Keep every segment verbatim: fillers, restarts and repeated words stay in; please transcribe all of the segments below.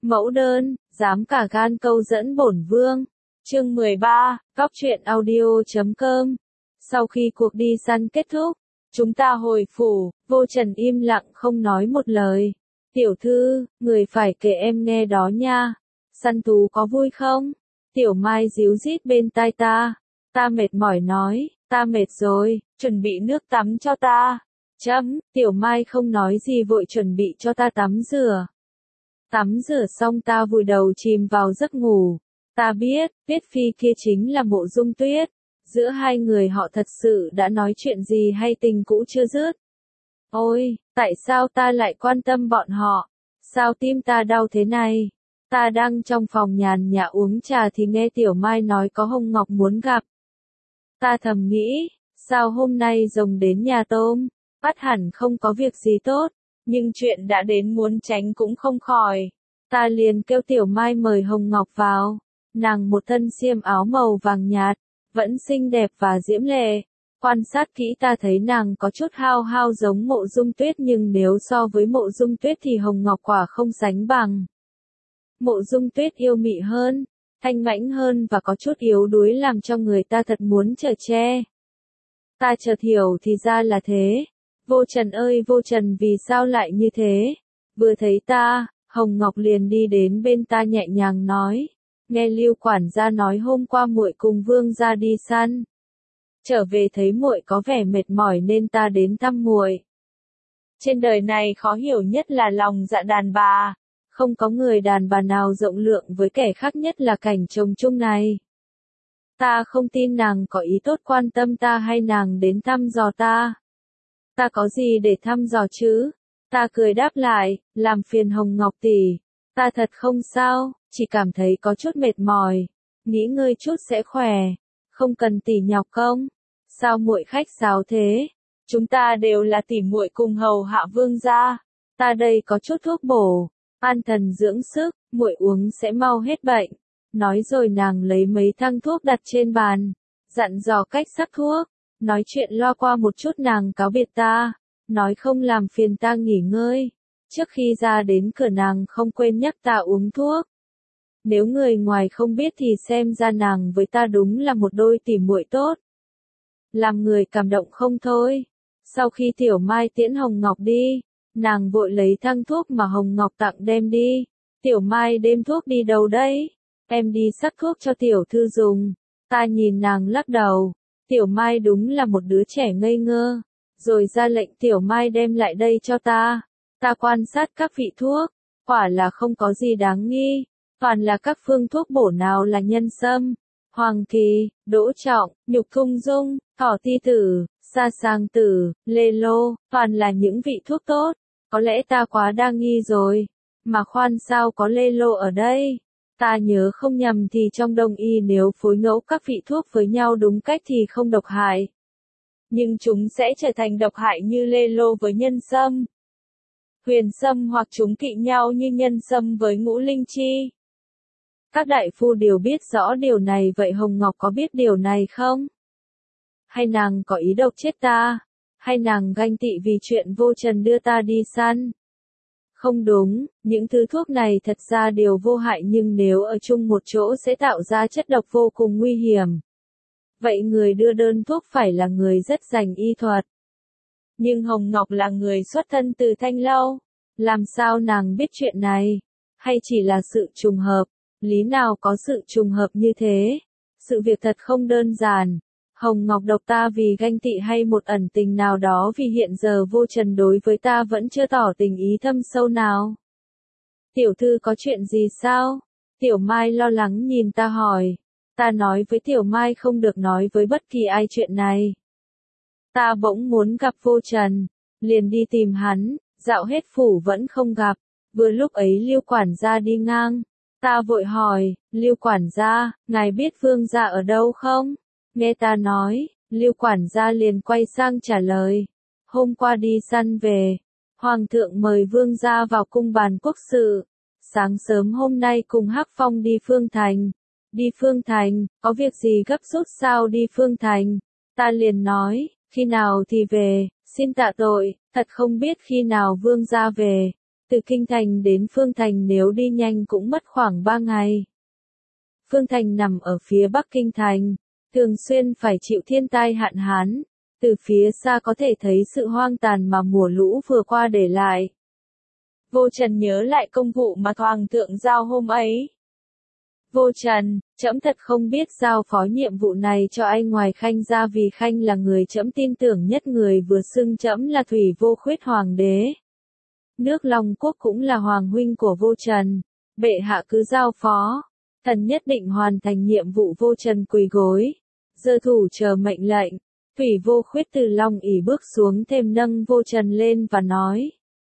Mẫu đơn, dám cả gan câu dẫn bổn vương. Chương mười ba, Cóc truyện audio chấm com. Sau khi cuộc đi săn kết thúc, chúng ta hồi phủ, Vô Trần im lặng không nói một lời. Tiểu thư, người phải kể em nghe đó nha. Săn thú có vui không? Tiểu Mai díu dít bên tai ta. Ta mệt mỏi nói, ta mệt rồi, chuẩn bị nước tắm cho ta. Chấm, Tiểu Mai không nói gì vội chuẩn bị cho ta tắm rửa. Tắm rửa xong ta vùi đầu chìm vào giấc ngủ. Ta biết, Tuyết Phi kia chính là Mộ Dung Tuyết. Giữa hai người họ thật sự đã nói chuyện gì hay tình cũ chưa dứt? Ôi, tại sao ta lại quan tâm bọn họ? Sao tim ta đau thế này? Ta đang trong phòng nhàn nhã uống trà thì nghe Tiểu Mai nói có Hồng Ngọc muốn gặp. Ta thầm nghĩ, sao hôm nay rồng đến nhà tôm? Bắt hẳn không có việc gì tốt, nhưng chuyện đã đến muốn tránh cũng không khỏi. Ta liền kêu Tiểu Mai mời Hồng Ngọc vào. Nàng một thân xiêm áo màu vàng nhạt, vẫn xinh đẹp và diễm lệ. Quan sát kỹ ta thấy nàng có chút hao hao giống Mộ Dung Tuyết, nhưng nếu so với Mộ Dung Tuyết thì Hồng Ngọc quả không sánh bằng. Mộ Dung Tuyết yêu mị hơn, thanh mãnh hơn và có chút yếu đuối làm cho người ta thật muốn chở che. Ta chợt hiểu thì ra là thế. Vô Trần ơi Vô Trần, vì sao lại như thế? Vừa thấy ta, Hồng Ngọc liền đi đến bên ta nhẹ nhàng nói, nghe Lưu quản gia nói hôm qua muội cùng Vương gia đi săn. Trở về thấy muội có vẻ mệt mỏi nên ta đến thăm muội. Trên đời này khó hiểu nhất là lòng dạ đàn bà. Không có người đàn bà nào rộng lượng với kẻ khác, nhất là cảnh chồng chung này. Ta không tin nàng có ý tốt quan tâm ta hay nàng đến thăm dò ta. Ta có gì để thăm dò chứ? Ta cười đáp lại, làm phiền Hồng Ngọc tỷ. Ta thật không sao, chỉ cảm thấy có chút mệt mỏi. Nghỉ ngơi chút sẽ khỏe. Không cần tỷ nhọc công. Sao muội khách sáo thế? Chúng ta đều là tỷ muội cùng hầu hạ vương gia. Ta đây có chút thuốc bổ, an thần dưỡng sức, muội uống sẽ mau hết bệnh. Nói rồi nàng lấy mấy thang thuốc đặt trên bàn, dặn dò cách sắc thuốc. Nói chuyện loa qua một chút nàng cáo biệt ta, nói không làm phiền ta nghỉ ngơi. Trước khi ra đến cửa nàng không quên nhắc ta uống thuốc. Nếu người ngoài không biết thì xem ra nàng với ta đúng là một đôi tỉ muội tốt. Làm người cảm động không thôi. Sau khi Tiểu Mai tiễn Hồng Ngọc đi, nàng vội lấy thang thuốc mà Hồng Ngọc tặng đem đi. Tiểu Mai đem thuốc đi đâu đấy? Em đi sắc thuốc cho tiểu thư dùng. Ta nhìn nàng lắc đầu. Tiểu Mai đúng là một đứa trẻ ngây ngơ. Rồi ra lệnh Tiểu Mai đem lại đây cho ta. Ta quan sát các vị thuốc, quả là không có gì đáng nghi. Toàn là các phương thuốc bổ, nào là nhân sâm, hoàng kỳ, đỗ trọng, nhục thung dung, thỏ ti tử, sa sang tử, lê lô, toàn là những vị thuốc tốt. Có lẽ ta quá đa nghi rồi. Mà khoan, sao có lê lô ở đây? Ta nhớ không nhầm thì trong đông y nếu phối ngẫu các vị thuốc với nhau đúng cách thì không độc hại. Nhưng chúng sẽ trở thành độc hại như lê lô với nhân sâm, huyền sâm, hoặc chúng kỵ nhau như nhân sâm với ngũ linh chi. Các đại phu đều biết rõ điều này, vậy Hồng Ngọc có biết điều này không? Hay nàng có ý độc chết ta? Hay nàng ganh tị vì chuyện Vô Trần đưa ta đi săn? Không đúng, những thứ thuốc này thật ra đều vô hại, nhưng nếu ở chung một chỗ sẽ tạo ra chất độc vô cùng nguy hiểm. Vậy người đưa đơn thuốc phải là người rất rành y thuật. Nhưng Hồng Ngọc là người xuất thân từ Thanh Lâu. Làm sao nàng biết chuyện này? Hay chỉ là sự trùng hợp? Lý nào có sự trùng hợp như thế? Sự việc thật không đơn giản. Hồng Ngọc độc ta vì ganh tị hay một ẩn tình nào đó, vì hiện giờ Vô Trần đối với ta vẫn chưa tỏ tình ý thâm sâu nào. Tiểu thư có chuyện gì sao? Tiểu Mai lo lắng nhìn ta hỏi. Ta nói với Tiểu Mai không được nói với bất kỳ ai chuyện này. Ta bỗng muốn gặp Vô Trần, liền đi tìm hắn, dạo hết phủ vẫn không gặp. Vừa lúc ấy Lưu quản gia đi ngang. Ta vội hỏi, Lưu quản gia, ngài biết Vương gia ở đâu không? Nghe ta nói, Lưu quản gia liền quay sang trả lời. Hôm qua đi săn về, Hoàng thượng mời Vương gia vào cung bàn quốc sự. Sáng sớm hôm nay cùng Hắc Phong đi Phương Thành. Đi Phương Thành, có việc gì gấp rút sao đi Phương Thành? Ta liền nói, khi nào thì về, xin tạ tội, thật không biết khi nào Vương gia về. Từ Kinh Thành đến Phương Thành nếu đi nhanh cũng mất khoảng ba ngày. Phương Thành nằm ở phía Bắc Kinh Thành, thường xuyên phải chịu thiên tai hạn hán, từ phía xa có thể thấy sự hoang tàn mà mùa lũ vừa qua để lại. Vô Trần nhớ lại công vụ mà Hoàng thượng giao hôm ấy. Vô Trần, trẫm thật không biết giao phó nhiệm vụ này cho anh ngoài Khanh ra, vì Khanh là người trẫm tin tưởng nhất, người vừa xưng trẫm là Thủy Vô Khuyết hoàng đế. Nước Long Quốc cũng là hoàng huynh của Vô Trần, bệ hạ cứ giao phó, thần nhất định hoàn thành nhiệm vụ. Vô Trần quỳ gối, giơ thủ chờ mệnh lệnh. Thủy Vô Khuyết từ Long ỷ bước xuống thêm nâng Vô Trần lên và nói: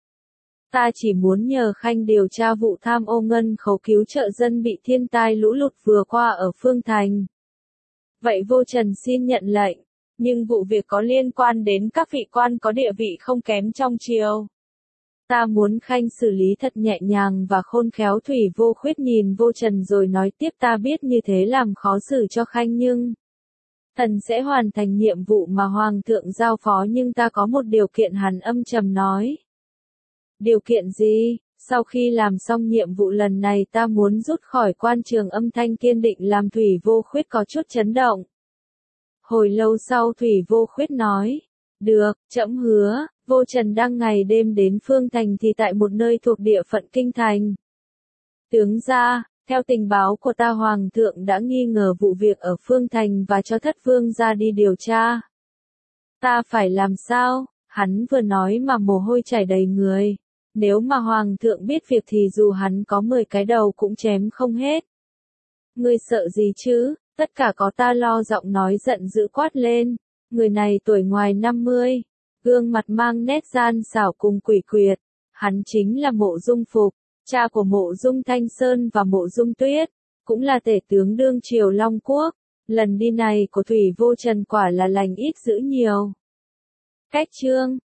Ta chỉ muốn nhờ Khanh điều tra vụ tham ô ngân khấu cứu trợ dân bị thiên tai lũ lụt vừa qua ở Phương Thành. Vậy Vô Trần xin nhận lệnh, nhưng vụ việc có liên quan đến các vị quan có địa vị không kém trong triều. Ta muốn Khanh xử lý thật nhẹ nhàng và khôn khéo. Thủy Vô Khuyết nhìn Vô Trần rồi nói tiếp: Ta biết như thế làm khó xử cho Khanh, nhưng thần sẽ hoàn thành nhiệm vụ mà Hoàng thượng giao phó, nhưng ta có một điều kiện. Hắn âm trầm nói: Điều kiện gì? Sau khi làm xong nhiệm vụ lần này ta muốn rút khỏi quan trường. Âm thanh kiên định làm Thủy Vô Khuyết có chút chấn động. Hồi lâu sau Thủy Vô Khuyết nói: Được, trẫm hứa. Vô Trần đang ngày đêm đến Phương Thành thì tại một nơi thuộc địa phận Kinh Thành. Tướng gia, theo tình báo của ta, Hoàng thượng đã nghi ngờ vụ việc ở Phương Thành và cho Thất Vương gia đi điều tra. Ta phải làm sao? Hắn vừa nói mà mồ hôi chảy đầy người. Nếu mà Hoàng thượng biết việc thì dù hắn có mười cái đầu cũng chém không hết. Ngươi sợ gì chứ? Tất cả có ta lo. Giọng nói giận dữ quát lên. Người này tuổi ngoài năm mươi, gương mặt mang nét gian xảo cùng quỷ quyệt. Hắn chính là Mộ Dung Phục, cha của Mộ Dung Thanh Sơn và Mộ Dung Tuyết, cũng là tể tướng đương triều Long Quốc. Lần đi này của Thủy Vô Trần quả là lành ít dữ nhiều. Cách chương